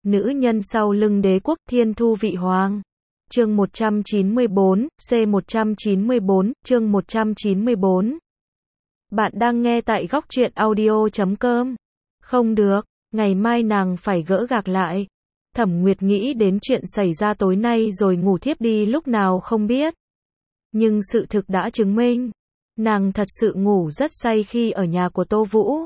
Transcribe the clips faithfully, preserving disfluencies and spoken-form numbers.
Nữ nhân sau lưng đế quốc thiên thu vị hoàng. Chương một trăm chín mươi bốn, C một trăm chín mươi bốn, chương một trăm chín mươi bốn. Bạn đang nghe tại góc truyện audio chấm com. Không được, ngày mai nàng phải gỡ gạc lại. Thẩm Nguyệt nghĩ đến chuyện xảy ra tối nay rồi ngủ thiếp đi lúc nào không biết. Nhưng sự thực đã chứng minh, nàng thật sự ngủ rất say khi ở nhà của Tô Vũ.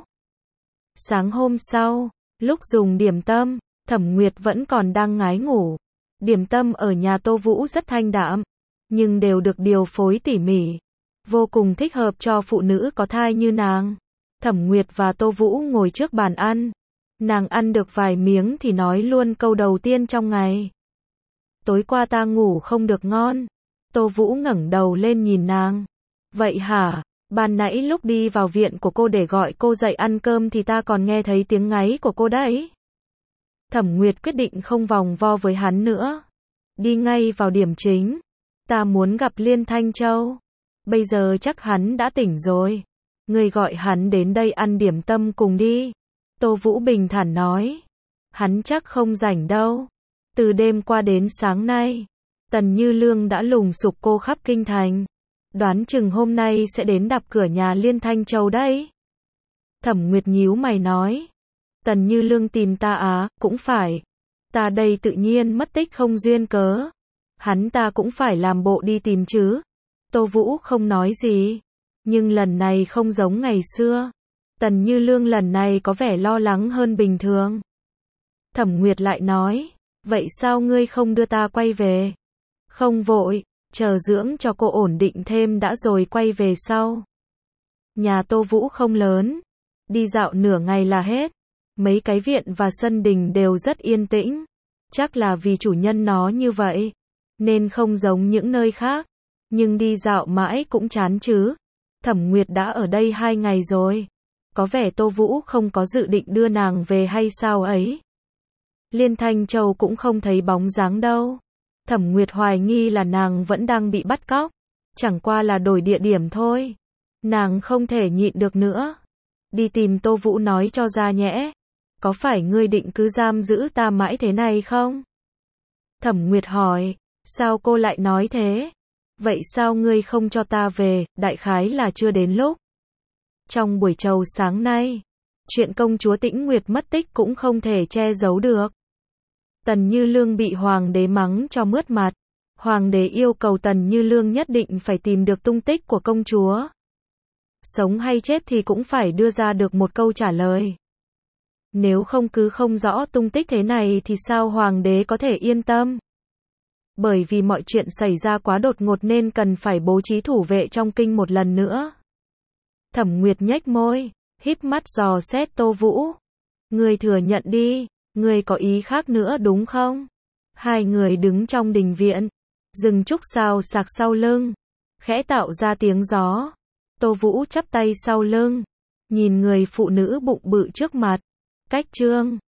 Sáng hôm sau, lúc dùng điểm tâm, Thẩm Nguyệt vẫn còn đang ngái ngủ. Điểm tâm ở nhà Tô Vũ rất thanh đạm, nhưng đều được điều phối tỉ mỉ, vô cùng thích hợp cho phụ nữ có thai như nàng. Thẩm Nguyệt và Tô Vũ ngồi trước bàn ăn. Nàng ăn được vài miếng thì nói luôn câu đầu tiên trong ngày. Tối qua ta ngủ không được ngon. Tô Vũ ngẩng đầu lên nhìn nàng. Vậy hả? Ban nãy lúc đi vào viện của cô để gọi cô dậy ăn cơm thì ta còn nghe thấy tiếng ngáy của cô đấy. Thẩm Nguyệt quyết định không vòng vo với hắn nữa. Đi ngay vào điểm chính. Ta muốn gặp Liên Thanh Châu. Bây giờ chắc hắn đã tỉnh rồi. Người gọi hắn đến đây ăn điểm tâm cùng đi. Tô Vũ bình thản nói. Hắn chắc không rảnh đâu. Từ đêm qua đến sáng nay, Tần Như Lương đã lùng sục cô khắp kinh thành. Đoán chừng hôm nay sẽ đến đạp cửa nhà Liên Thanh Châu đấy. Thẩm Nguyệt nhíu mày nói. Tần Như Lương tìm ta á, cũng phải. Ta đây tự nhiên mất tích không duyên cớ. Hắn ta cũng phải làm bộ đi tìm chứ. Tô Vũ không nói gì. Nhưng lần này không giống ngày xưa. Tần Như Lương lần này có vẻ lo lắng hơn bình thường. Thẩm Nguyệt lại nói. Vậy sao ngươi không đưa ta quay về? Không vội, chờ dưỡng cho cô ổn định thêm đã rồi quay về sau. Nhà Tô Vũ không lớn. Đi dạo nửa ngày là hết. Mấy cái viện và sân đình đều rất yên tĩnh. Chắc là vì chủ nhân nó như vậy, nên không giống những nơi khác. Nhưng đi dạo mãi cũng chán chứ. Thẩm Nguyệt đã ở đây hai ngày rồi. Có vẻ Tô Vũ không có dự định đưa nàng về hay sao ấy. Liên Thanh Châu cũng không thấy bóng dáng đâu. Thẩm Nguyệt hoài nghi là nàng vẫn đang bị bắt cóc. Chẳng qua là đổi địa điểm thôi. Nàng không thể nhịn được nữa. Đi tìm Tô Vũ nói cho ra nhẽ. Có phải ngươi định cứ giam giữ ta mãi thế này không? Thẩm Nguyệt hỏi. Sao cô lại nói thế? Vậy sao ngươi không cho ta về? Đại khái là chưa đến lúc. Trong buổi trầu sáng nay, chuyện công chúa Tĩnh Nguyệt mất tích cũng không thể che giấu được. Tần Như Lương bị hoàng đế mắng cho mướt mặt. Hoàng đế yêu cầu Tần Như Lương nhất định phải tìm được tung tích của công chúa. Sống hay chết thì cũng phải đưa ra được một câu trả lời. Nếu không cứ không rõ tung tích thế này thì sao hoàng đế có thể yên tâm? Bởi vì mọi chuyện xảy ra quá đột ngột nên cần phải bố trí thủ vệ trong kinh một lần nữa. Thẩm Nguyệt nhếch môi, híp mắt dò xét Tô Vũ. Ngươi thừa nhận đi, ngươi có ý khác nữa đúng không? Hai người đứng trong đình viện, rừng trúc xào xạc sau lưng, khẽ tạo ra tiếng gió. Tô Vũ chắp tay sau lưng, nhìn người phụ nữ bụng bự trước mặt. Cách trương,